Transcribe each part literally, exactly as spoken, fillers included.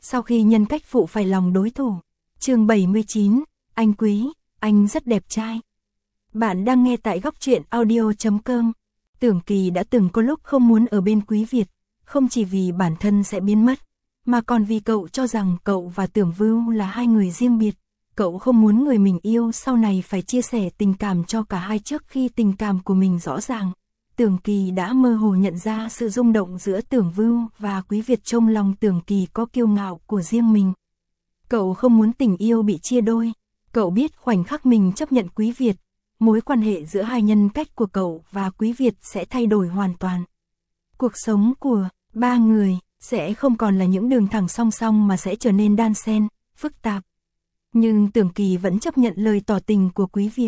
sau khi nhân cách phụ phải lòng đối thủ. Chương bảy mươi chín, anh Quý, anh rất đẹp trai. Bạn đang nghe tại góc truyện audio chấm com. Tưởng Kỳ đã từng có lúc không muốn ở bên Quý Việt, không chỉ vì bản thân sẽ biến mất, mà còn vì cậu cho rằng cậu và Tưởng Vưu là hai người riêng biệt. Cậu không muốn người mình yêu sau này phải chia sẻ tình cảm cho cả hai trước khi tình cảm của mình rõ ràng. Tưởng Kỳ đã mơ hồ nhận ra sự rung động giữa Tưởng Vưu và Quý Việt, trong lòng Tưởng Kỳ có kiêu ngạo của riêng mình. Cậu không muốn tình yêu bị chia đôi. Cậu biết khoảnh khắc mình chấp nhận Quý Việt, mối quan hệ giữa hai nhân cách của cậu và Quý Việt sẽ thay đổi hoàn toàn. Cuộc sống của ba người sẽ không còn là những đường thẳng song song mà sẽ trở nên đan xen, phức tạp. Nhưng Tưởng Kỳ vẫn chấp nhận lời tỏ tình của Quý Việt.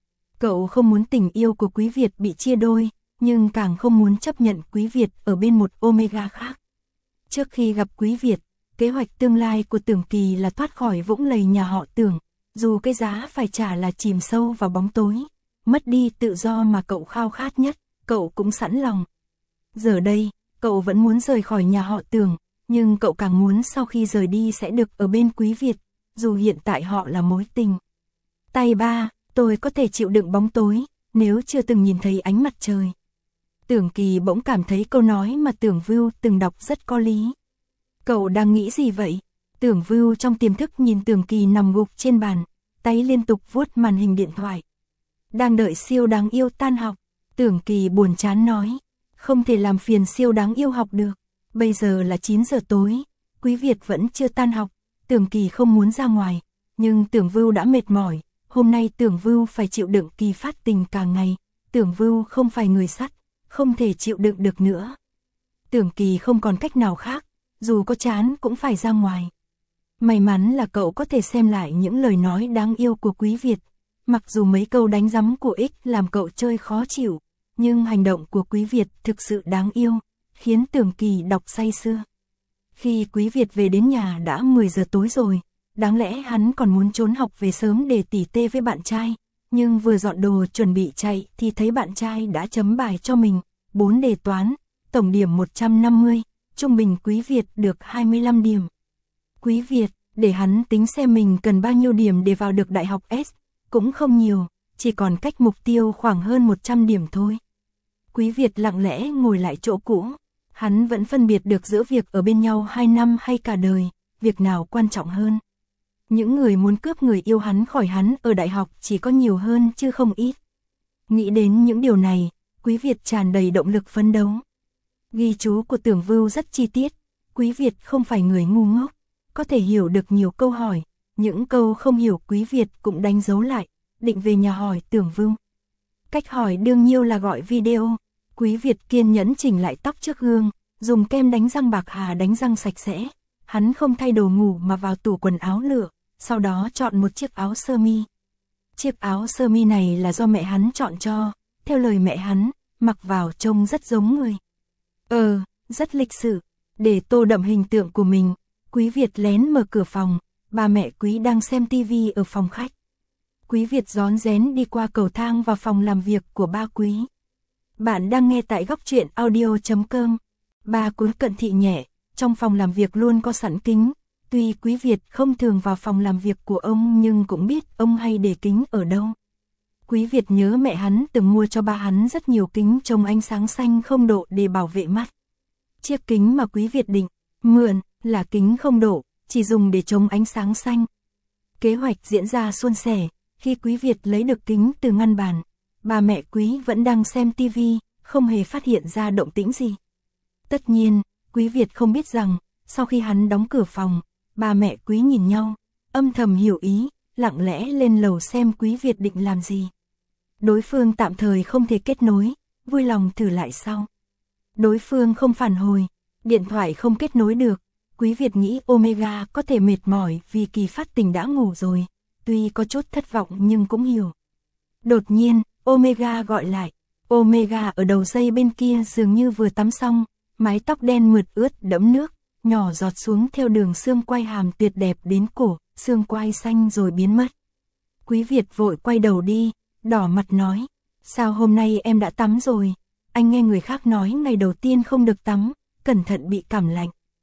Cậu không muốn tình yêu của Quý Việt bị chia đôi, nhưng càng không muốn chấp nhận Quý Việt ở bên một Omega khác. Trước khi gặp Quý Việt, kế hoạch tương lai của Tưởng Kỳ là thoát khỏi vũng lầy nhà họ Tưởng, dù cái giá phải trả là chìm sâu vào bóng tối, mất đi tự do mà cậu khao khát nhất, cậu cũng sẵn lòng. Giờ đây, cậu vẫn muốn rời khỏi nhà họ Tưởng, nhưng cậu càng muốn sau khi rời đi sẽ được ở bên Quý Việt, dù hiện tại họ là mối tình. Tay ba, tôi có thể chịu đựng bóng tối, nếu chưa từng nhìn thấy ánh mặt trời. Tưởng Kỳ bỗng cảm thấy câu nói mà Tưởng Vưu từng đọc rất có lý. Cậu đang nghĩ gì vậy? Tưởng Vưu trong tiềm thức nhìn Tưởng Kỳ nằm gục trên bàn, tay liên tục vuốt màn hình điện thoại. Đang đợi siêu đáng yêu tan học. Tưởng Kỳ buồn chán nói, không thể làm phiền siêu đáng yêu học được. Bây giờ là chín giờ tối, Quý Việt vẫn chưa tan học. Tưởng Kỳ không muốn ra ngoài, nhưng Tưởng Vưu đã mệt mỏi. Hôm nay Tưởng Vưu phải chịu đựng Kỳ phát tình cả ngày. Tưởng Vưu không phải người sắt, không thể chịu đựng được nữa. Tưởng Kỳ không còn cách nào khác, dù có chán cũng phải ra ngoài. May mắn là cậu có thể xem lại những lời nói đáng yêu của Quý Việt. Mặc dù mấy câu đánh giấm của X làm cậu chơi khó chịu, nhưng hành động của Quý Việt thực sự đáng yêu, khiến Tưởng Kỳ đọc say sưa. Khi Quý Việt về đến nhà đã mười giờ tối rồi, đáng lẽ hắn còn muốn trốn học về sớm để tỉ tê với bạn trai, nhưng vừa dọn đồ chuẩn bị chạy thì thấy bạn trai đã chấm bài cho mình, bốn đề toán, tổng điểm một trăm năm mươi, trung bình Quý Việt được hai mươi lăm điểm. Quý Việt, để hắn tính xem mình cần bao nhiêu điểm để vào được đại học S, cũng không nhiều, chỉ còn cách mục tiêu khoảng hơn một trăm điểm thôi. Quý Việt lặng lẽ ngồi lại chỗ cũ, hắn vẫn phân biệt được giữa việc ở bên nhau hai năm hay cả đời, việc nào quan trọng hơn. Những người muốn cướp người yêu hắn khỏi hắn ở đại học chỉ có nhiều hơn chứ không ít. Nghĩ đến những điều này, Quý Việt tràn đầy động lực phấn đấu. Ghi chú của Tưởng Vưu rất chi tiết, Quý Việt không phải người ngu ngốc, có thể hiểu được nhiều câu hỏi, những câu không hiểu Quý Việt cũng đánh dấu lại, định về nhà hỏi Tưởng Vưu. Cách hỏi đương nhiên là gọi video, Quý Việt kiên nhẫn chỉnh lại tóc trước gương, dùng kem đánh răng bạc hà đánh răng sạch sẽ. Hắn không thay đồ ngủ mà vào tủ quần áo lựa, sau đó chọn một chiếc áo sơ mi. Chiếc áo sơ mi này là do mẹ hắn chọn cho, theo lời mẹ hắn, mặc vào trông rất giống người. Ờ, rất lịch sự. Để tô đậm hình tượng của mình, Quý Việt lén mở cửa phòng, ba mẹ Quý đang xem tivi ở phòng khách. Quý Việt rón rén đi qua cầu thang vào phòng làm việc của ba Quý. Bạn đang nghe tại góc truyện audio chấm com. Ba Quý cận thị nhẹ, trong phòng làm việc luôn có sẵn kính. Tuy Quý Việt không thường vào phòng làm việc của ông nhưng cũng biết ông hay để kính ở đâu. Quý Việt nhớ mẹ hắn từng mua cho ba hắn rất nhiều kính trông ánh sáng xanh không độ để bảo vệ mắt. Chiếc kính mà Quý Việt định mượn là kính không độ, chỉ dùng để chống ánh sáng xanh. Kế hoạch diễn ra suôn sẻ, khi Quý Việt lấy được kính từ ngăn bàn, ba mẹ Quý vẫn đang xem tivi, không hề phát hiện ra động tĩnh gì. Tất nhiên, Quý Việt không biết rằng, sau khi hắn đóng cửa phòng, ba mẹ Quý nhìn nhau, âm thầm hiểu ý, lặng lẽ lên lầu xem Quý Việt định làm gì. Đối phương tạm thời không thể kết nối, vui lòng thử lại sau. Đối phương không phản hồi, điện thoại không kết nối được. Quý Việt nghĩ Omega có thể mệt mỏi vì Kỳ phát tình đã ngủ rồi, tuy có chút thất vọng nhưng cũng hiểu. Đột nhiên, Omega gọi lại. Omega ở đầu dây bên kia dường như vừa tắm xong, mái tóc đen mượt ướt đẫm nước, nhỏ giọt xuống theo đường xương quai hàm tuyệt đẹp đến cổ, xương quai xanh rồi biến mất. Quý Việt vội quay đầu đi, đỏ mặt nói, sao hôm nay em đã tắm rồi, anh nghe người khác nói ngày đầu tiên không được tắm, cẩn thận bị cảm lạnh.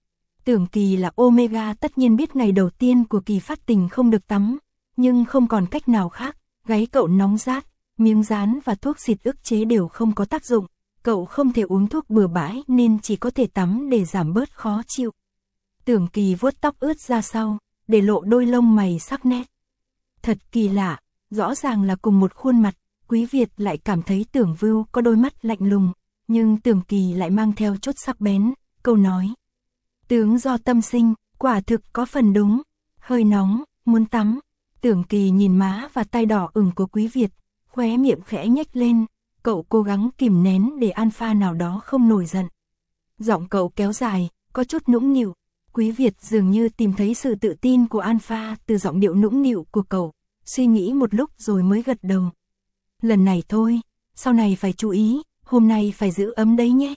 Tưởng Kỳ là Omega tất nhiên biết ngày đầu tiên của kỳ phát tình không được tắm, nhưng không còn cách nào khác, gáy cậu nóng rát, miếng dán và thuốc xịt ức chế đều không có tác dụng, cậu không thể uống thuốc bừa bãi nên chỉ có thể tắm để giảm bớt khó chịu. Tưởng Kỳ vuốt tóc ướt ra sau, để lộ đôi lông mày sắc nét. Thật kỳ lạ, rõ ràng là cùng một khuôn mặt, Quý Việt lại cảm thấy Tưởng Vưu có đôi mắt lạnh lùng, nhưng Tưởng Kỳ lại mang theo chút sắc bén, câu nói. Tướng do tâm sinh, quả thực có phần đúng, hơi nóng, muốn tắm. Tưởng Kỳ nhìn má và tay đỏ ửng của Quý Việt, khóe miệng khẽ nhếch lên, cậu cố gắng kìm nén để alpha nào đó không nổi giận. Giọng cậu kéo dài, có chút nũng nịu. Quý Việt dường như tìm thấy sự tự tin của alpha từ giọng điệu nũng nịu của cậu, suy nghĩ một lúc rồi mới gật đầu. Lần này thôi, sau này phải chú ý, hôm nay phải giữ ấm đấy nhé.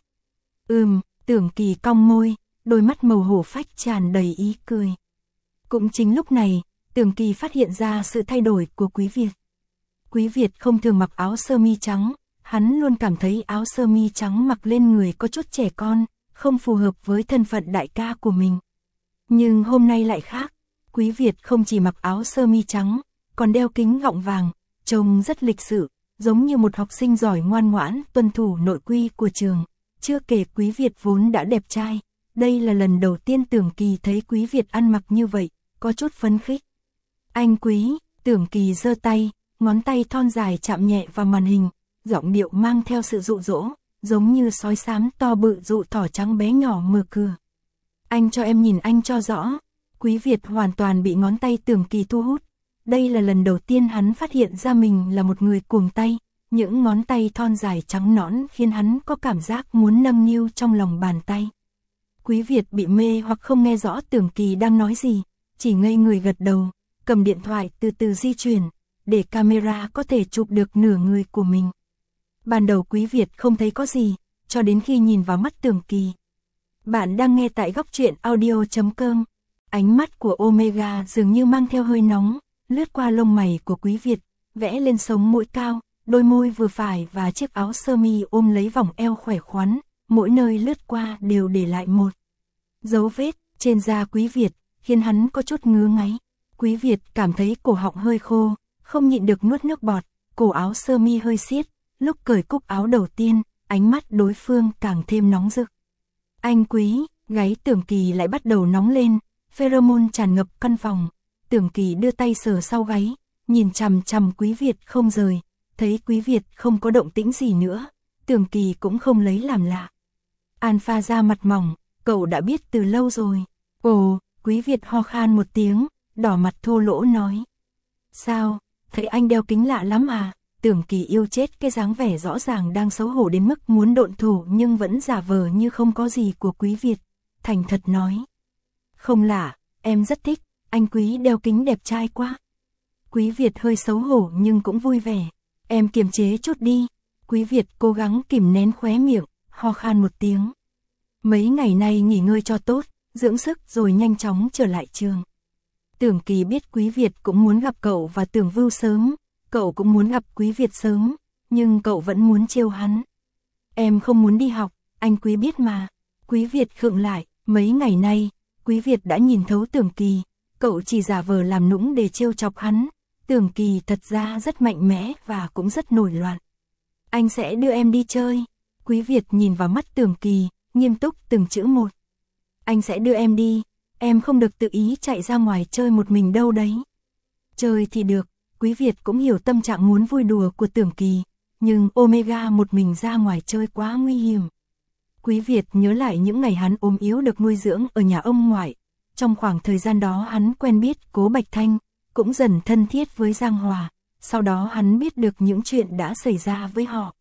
Ừm, Tưởng Kỳ cong môi, đôi mắt màu hổ phách tràn đầy ý cười. Cũng chính lúc này, Tưởng Kỳ phát hiện ra sự thay đổi của Quý Việt. Quý Việt không thường mặc áo sơ mi trắng, hắn luôn cảm thấy áo sơ mi trắng mặc lên người có chút trẻ con, không phù hợp với thân phận đại ca của mình. Nhưng hôm nay lại khác, Quý Việt không chỉ mặc áo sơ mi trắng, còn đeo kính gọng vàng, trông rất lịch sự, giống như một học sinh giỏi ngoan ngoãn tuân thủ nội quy của trường. Chưa kể Quý Việt vốn đã đẹp trai, đây là lần đầu tiên Tưởng Kỳ thấy Quý Việt ăn mặc như vậy, có chút phấn khích. Anh Quý, Tưởng Kỳ giơ tay, ngón tay thon dài chạm nhẹ vào màn hình, giọng điệu mang theo sự dụ dỗ, giống như sói xám to bự dụ thỏ trắng bé nhỏ mở cửa. Anh cho em nhìn anh cho rõ. Quý Việt hoàn toàn bị ngón tay Tưởng Kỳ thu hút. Đây là lần đầu tiên hắn phát hiện ra mình là một người cuồng tay, những ngón tay thon dài trắng nõn khiến hắn có cảm giác muốn nâng niu trong lòng bàn tay. Quý Việt bị mê hoặc không nghe rõ Tưởng Kỳ đang nói gì, chỉ ngây người gật đầu, cầm điện thoại từ từ di chuyển, để camera có thể chụp được nửa người của mình. Ban đầu Quý Việt không thấy có gì, cho đến khi nhìn vào mắt Tưởng Kỳ. Bạn đang nghe tại góc truyện audio chấm com. Ánh mắt của Omega dường như mang theo hơi nóng, lướt qua lông mày của Quý Việt, vẽ lên sống mũi cao, đôi môi vừa phải và chiếc áo sơ mi ôm lấy vòng eo khỏe khoắn, mỗi nơi lướt qua đều để lại một dấu vết trên da Quý Việt, khiến hắn có chút ngứa ngáy. Quý Việt cảm thấy cổ họng hơi khô, không nhịn được nuốt nước bọt, cổ áo sơ mi hơi siết, lúc cởi cúc áo đầu tiên, ánh mắt đối phương càng thêm nóng rực. Anh Quý, gáy Tưởng Kỳ lại bắt đầu nóng lên, pheromone tràn ngập căn phòng. Tưởng Kỳ đưa tay sờ sau gáy, nhìn chằm chằm Quý Việt không rời, thấy Quý Việt không có động tĩnh gì nữa, Tưởng Kỳ cũng không lấy làm lạ. Alpha da mặt mỏng, cậu đã biết từ lâu rồi. Ồ, Quý Việt ho khan một tiếng, đỏ mặt thô lỗ nói. Sao, thấy anh đeo kính lạ lắm à? Tưởng Kỳ yêu chết cái dáng vẻ rõ ràng đang xấu hổ đến mức muốn độn thổ nhưng vẫn giả vờ như không có gì của Quý Việt, thành thật nói. Không lạ, em rất thích, anh Quý đeo kính đẹp trai quá. Quý Việt hơi xấu hổ nhưng cũng vui vẻ. Em kiềm chế chút đi. Quý Việt cố gắng kìm nén khóe miệng, ho khan một tiếng. Mấy ngày nay nghỉ ngơi cho tốt, dưỡng sức rồi nhanh chóng trở lại trường. Tưởng Kỳ biết Quý Việt cũng muốn gặp cậu và Tưởng Vưu sớm, cậu cũng muốn gặp Quý Việt sớm, nhưng cậu vẫn muốn trêu hắn. Em không muốn đi học, anh Quý biết mà. Quý Việt khựng lại, mấy ngày nay, Quý Việt đã nhìn thấu Tưởng Kỳ, cậu chỉ giả vờ làm nũng để trêu chọc hắn. Tưởng Kỳ thật ra rất mạnh mẽ và cũng rất nổi loạn. Anh sẽ đưa em đi chơi. Quý Việt nhìn vào mắt Tưởng Kỳ, nghiêm túc từng chữ một. Anh sẽ đưa em đi, em không được tự ý chạy ra ngoài chơi một mình đâu đấy. Chơi thì được, Quý Việt cũng hiểu tâm trạng muốn vui đùa của Tưởng Kỳ, nhưng Omega một mình ra ngoài chơi quá nguy hiểm. Quý Việt nhớ lại những ngày hắn ốm yếu được nuôi dưỡng ở nhà ông ngoại. Trong khoảng thời gian đó hắn quen biết Cố Bạch Thanh, cũng dần thân thiết với Giang Hòa, sau đó hắn biết được những chuyện đã xảy ra với họ.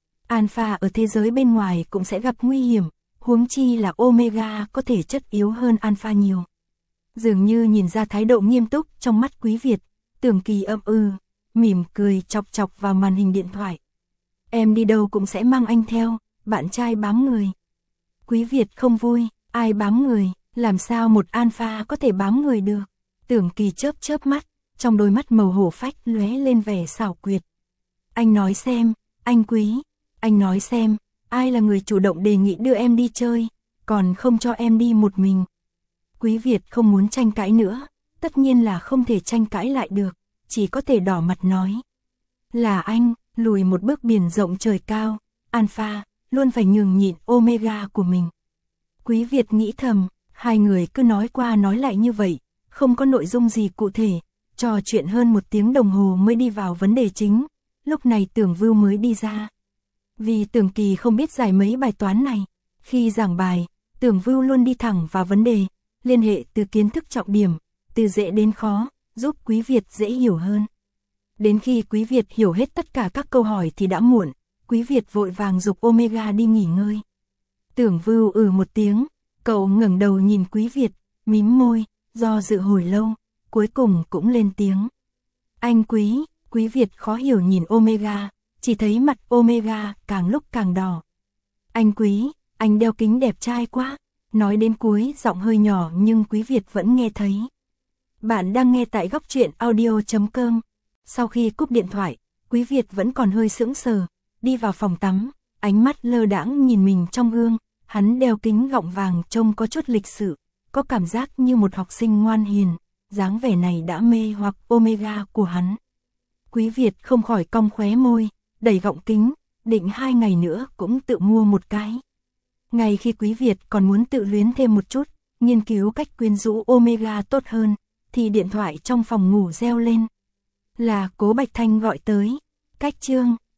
Alpha ở thế giới bên ngoài cũng sẽ gặp nguy hiểm, huống chi là Omega có thể chất yếu hơn Alpha nhiều. Dường như nhìn ra thái độ nghiêm túc trong mắt Quý Việt, Tưởng Kỳ ậm ừ, mỉm cười chọc chọc vào màn hình điện thoại. Em đi đâu cũng sẽ mang anh theo, bạn trai bám người. Quý Việt không vui, ai bám người, làm sao một Alpha có thể bám người được. Tưởng Kỳ chớp chớp mắt, trong đôi mắt màu hổ phách lóe lên vẻ xảo quyệt. Anh nói xem, anh Quý, anh nói xem, ai là người chủ động đề nghị đưa em đi chơi, còn không cho em đi một mình. Quý Việt không muốn tranh cãi nữa, tất nhiên là không thể tranh cãi lại được, chỉ có thể đỏ mặt nói. Là anh, lùi một bước biển rộng trời cao, Alpha, luôn phải nhường nhịn Omega của mình. Quý Việt nghĩ thầm, hai người cứ nói qua nói lại như vậy, không có nội dung gì cụ thể, trò chuyện hơn một tiếng đồng hồ mới đi vào vấn đề chính, lúc này Tưởng Vưu mới đi ra. Vì Tưởng Kỳ không biết giải mấy bài toán này, khi giảng bài, Tưởng Vưu luôn đi thẳng vào vấn đề, liên hệ từ kiến thức trọng điểm, từ dễ đến khó, giúp Quý Việt dễ hiểu hơn. Đến khi Quý Việt hiểu hết tất cả các câu hỏi thì đã muộn, Quý Việt vội vàng giục Omega đi nghỉ ngơi. Tưởng Vưu ừ một tiếng, cậu ngẩng đầu nhìn Quý Việt, mím môi, do dự hồi lâu, cuối cùng cũng lên tiếng. Anh Quý, Quý Việt khó hiểu nhìn Omega, chỉ thấy mặt Omega càng lúc càng đỏ. Anh Quý, anh đeo kính đẹp trai quá, nói đến cuối giọng hơi nhỏ nhưng Quý Việt vẫn nghe thấy. Bạn đang nghe tại góc truyện audio chấm com. Sau khi cúp điện thoại, Quý Việt vẫn còn hơi sững sờ, đi vào phòng tắm, ánh mắt lơ đãng nhìn mình trong gương, hắn đeo kính gọng vàng trông có chút lịch sự, có cảm giác như một học sinh ngoan hiền, dáng vẻ này đã mê hoặc Omega của hắn. Quý Việt không khỏi cong khóe môi, đẩy gọng kính, định hai ngày nữa cũng tự mua một cái. Ngày khi Quý Việt còn muốn tự luyến thêm một chút, nghiên cứu cách quyến rũ Omega tốt hơn, thì điện thoại trong phòng ngủ reo lên. Là Cố Bạch Thanh gọi tới. Cách chương